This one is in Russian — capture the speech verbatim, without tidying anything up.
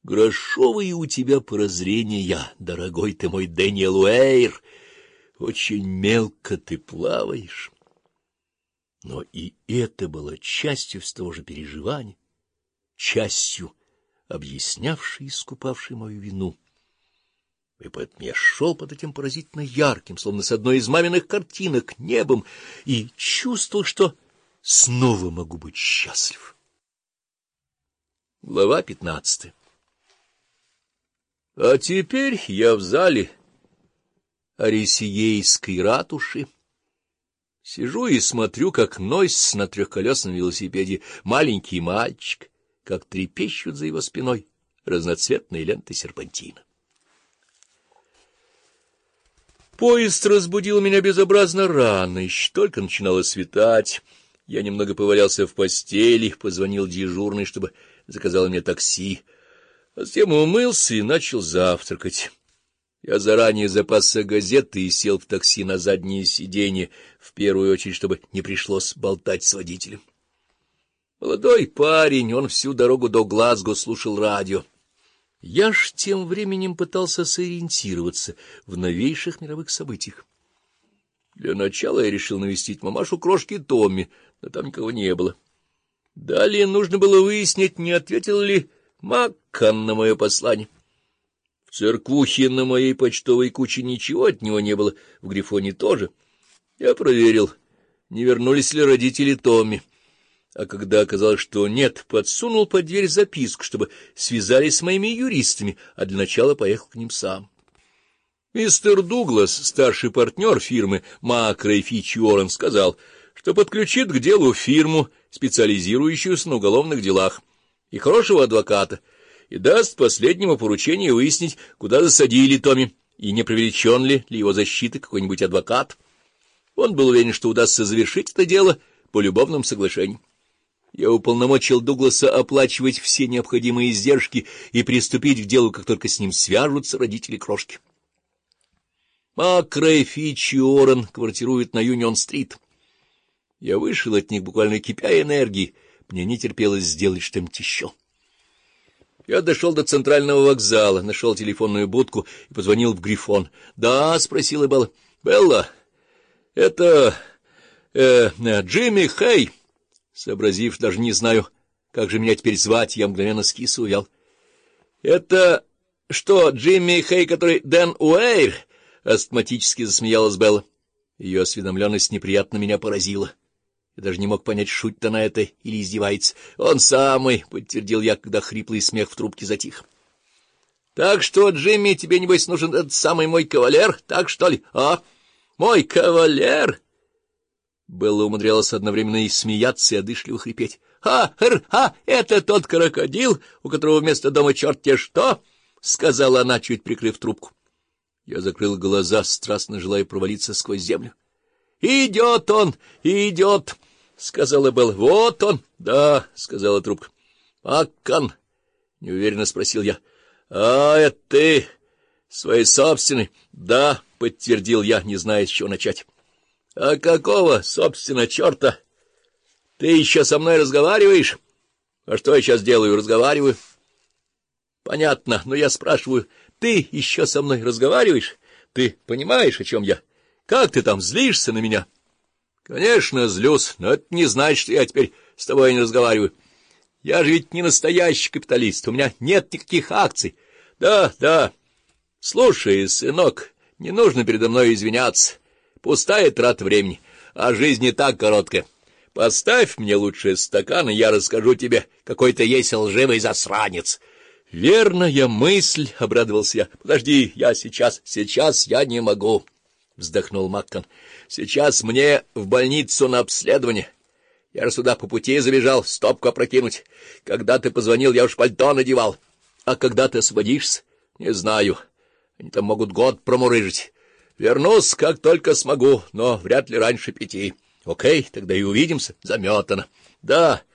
Грошовые у тебя прозрения, дорогой ты мой Дэниел Уэйр. Очень мелко ты плаваешь. Но и это было частью с того же переживания, частью, объяснявшей и искупавшей мою вину. И поэтому я шел под этим поразительно ярким, словно с одной из маминых картинок, небом, и чувствовал, что снова могу быть счастлив. Глава пятнадцатая. А теперь я в зале Арисиейской ратуши. Сижу и смотрю, как носится на трехколесном велосипеде маленький мальчик, как трепещут за его спиной разноцветные ленты серпантина. Поезд разбудил меня безобразно рано, еще только начинало светать. Я немного повалялся в постели, позвонил дежурной, чтобы заказал мне такси, а затем умылся и начал завтракать. Я заранее запасся газетой и сел в такси на заднее сиденье, в первую очередь, чтобы не пришлось болтать с водителем. Молодой парень, он всю дорогу до Глазго слушал радио. Я ж тем временем пытался сориентироваться в новейших мировых событиях. Для начала я решил навестить мамашу крошки Томми, но там никого не было. Далее нужно было выяснить, не ответил ли Маккан на мое послание. В церквухе на моей почтовой куче ничего от него не было, в Грифоне тоже. Я проверил, не вернулись ли родители Томми. А когда оказалось, что нет, подсунул под дверь записку, чтобы связались с моими юристами, а для начала поехал к ним сам. Мистер Дуглас, старший партнер фирмы Макрей Фич Уоррен, сказал, что подключит к делу фирму, специализирующуюся на уголовных делах, и хорошего адвоката, и даст последнему поручение выяснить, куда засадили Томми, и не привлечен ли для его защиты какой-нибудь адвокат. Он был уверен, что удастся завершить это дело по любовным соглашениям. Я уполномочил Дугласа оплачивать все необходимые издержки и приступить к делу, как только с ним свяжутся родители крошки. Макрей Фич Уоррен квартирует на Юнион-стрит. Я вышел от них, буквально кипя энергией. Мне не терпелось сделать что-нибудь еще. Я дошел до центрального вокзала, нашел телефонную будку и позвонил в Грифон. — Да, — спросила Белла. — Белла, это э, Джимми Хей. Сообразив, даже не знаю, как же меня теперь звать, я мгновенно скис и увял. — Это что, Джимми Хей, который Дэн Уэйр? — астматически засмеялась Белла. Ее осведомленность неприятно меня поразила. Я даже не мог понять, шутит она это или издевается. — Он самый, — подтвердил я, когда хриплый смех в трубке затих. — Так что, Джимми, тебе, небось, нужен этот самый мой кавалер, так что ли? — А? Мой кавалер? Белла умудрялась одновременно и смеяться, и одышливо хрипеть. — А, эр, а, это тот крокодил, у которого вместо дома черт-те что? — сказала она, чуть прикрыв трубку. Я закрыл глаза, страстно желая провалиться сквозь землю. — Идет он, идет, — сказала Белла. — Вот он. — Да, — сказала трубка. — Маккан? — неуверенно спросил я. — А, это ты своей собственной? — Да, — подтвердил я, не зная, с чего начать. — А какого, собственно, черта? Ты еще со мной разговариваешь? — А что я сейчас делаю? Разговариваю. — Понятно, но я спрашиваю, ты еще со мной разговариваешь? Ты понимаешь, о чем я? Как ты там, злишься на меня? — Конечно, злюсь, но это не значит, что я теперь с тобой не разговариваю. Я же ведь не настоящий капиталист, у меня нет никаких акций. Да, да. Слушай, сынок, не нужно передо мной извиняться. Пустая трата времени, а жизнь не так короткая. Поставь мне лучше стакан, и я расскажу тебе, какой ты есть лживый засранец. — Верная мысль, — обрадовался я. — Подожди, я сейчас, сейчас я не могу, — вздохнул Маккан. — Сейчас мне в больницу на обследование. Я же сюда по пути забежал, стопку опрокинуть. Когда ты позвонил, я уж пальто надевал. А когда ты освободишься? Не знаю. Они там могут год промурыжить. Вернусь, как только смогу, но вряд ли раньше пяти. Окей, тогда и увидимся. Заметано. Да,